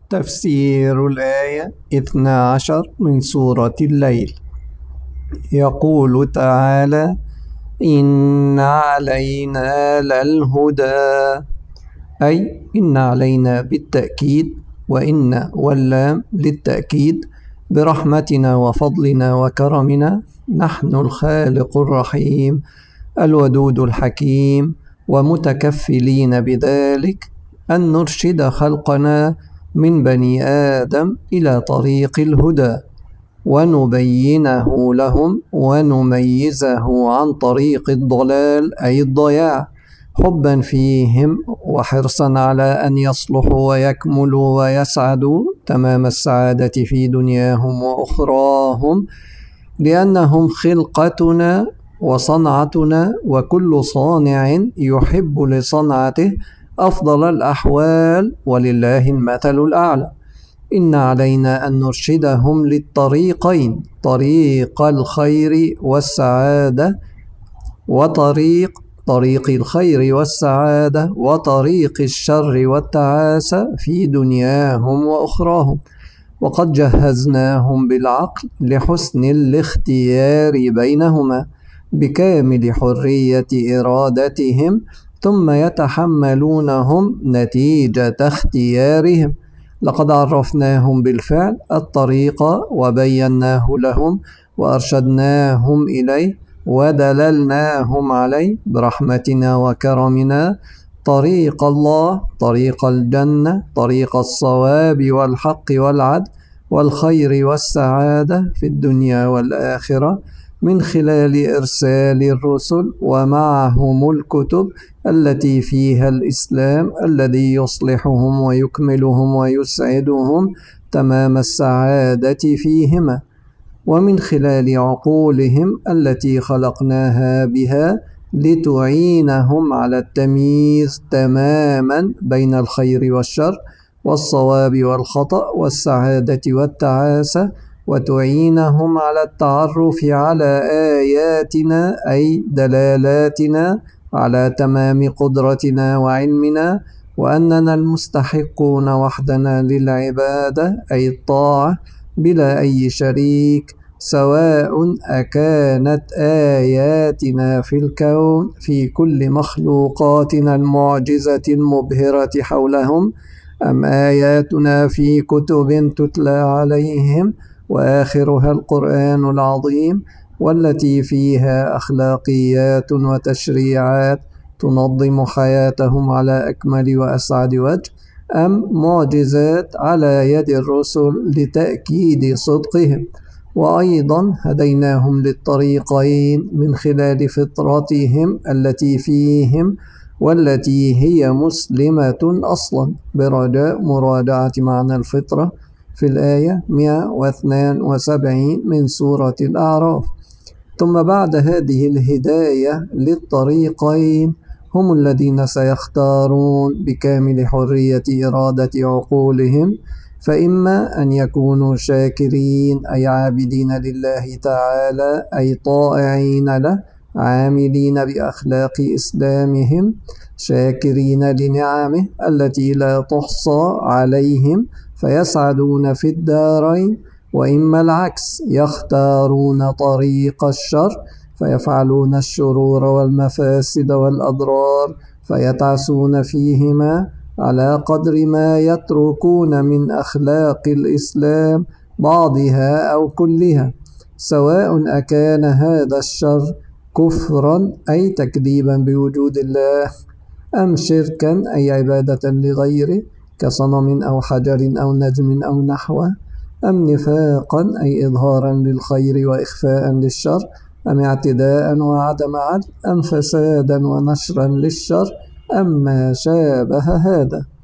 تفسير الآية 12 من سورة الليل. يقول تعالى: إن علينا للهدى، أي إن علينا بالتأكيد، وإن واللام للتأكيد، برحمتنا وفضلنا وكرمنا نحن الخالق الرحيم الودود الحكيم، ومتكفلين بذلك أن نرشد خلقنا من بني آدم إلى طريق الهدى، ونبينه لهم ونميزه عن طريق الضلال أي الضياع، حبا فيهم وحرصا على أن يصلحوا ويكملوا ويسعدوا تمام السعادة في دنياهم وأخراهم، لأنهم خلقتنا وصنعتنا، وكل صانع يحب لصنعته أفضل الأحوال، ولله المثل الأعلى. إن علينا أن نرشدهم للطريقين: طريق الخير والسعادة، طريق الخير والسعادة، وطريق الشر والتعاسة في دنياهم وأخراهم. وقد جهزناهم بالعقل لحسن الاختيار بينهما بكامل حرية إرادتهم، ثم يتحملونهم نتيجة اختيارهم. لقد عرفناهم بالفعل الطريق وبيناه لهم وأرشدناهم إليه ودللناهم عليه برحمتنا وكرمنا: طريق الله، طريق الجنة، طريق الصواب والحق والعدل والخير والسعادة في الدنيا والآخرة، من خلال إرسال الرسل ومعهم الكتب التي فيها الإسلام الذي يصلحهم ويكملهم ويسعدهم تمام السعادة فيهما، ومن خلال عقولهم التي خلقناها بها لتعينهم على التمييز تماما بين الخير والشر والصواب والخطأ والسعادة والتعاسة، وتعينهم على التعرف على آياتنا أي دلالاتنا على تمام قدرتنا وعلمنا، وأننا المستحقون وحدنا للعبادة أي الطاعة بلا أي شريك، سواء أكانت آياتنا في الكون في كل مخلوقاتنا المعجزة المبهرة حولهم، أم آياتنا في كتب تتلى عليهم وآخرها القرآن العظيم، والتي فيها أخلاقيات وتشريعات تنظم حياتهم على أكمل وأسعد وجه، أم معجزات على يد الرسل لتأكيد صدقهم. وأيضا هديناهم للطريقين من خلال فطرتهم التي فيهم، والتي هي مسلمة أصلا، برجاء مراجعة معنى الفطرة في الآية 172 من سورة الأعراف. ثم بعد هذه الهداية للطريقين هم الذين سيختارون بكامل حرية إرادة عقولهم، فإما أن يكونوا شاكرين أي عابدين لله تعالى أي طائعين له، عاملين بأخلاق إسلامهم، شاكرين لنعمه التي لا تحصى عليهم فيسعدون في الدارين، وإما العكس يختارون طريق الشر فيفعلون الشرور والمفاسد والأضرار فيتعسون فيهما على قدر ما يتركون من أخلاق الإسلام بعضها أو كلها، سواء أكان هذا الشر كفرا أي تكذيبا بوجود الله، أم شركا أي عبادة لغيره كصنم أو حجر أو نجم أو نحوه، أم نفاقا أي إظهارا للخير وإخفاء للشر، أم اعتداء وعدم عدل، أم فسادا ونشرا للشر، أم ما شابه هذا.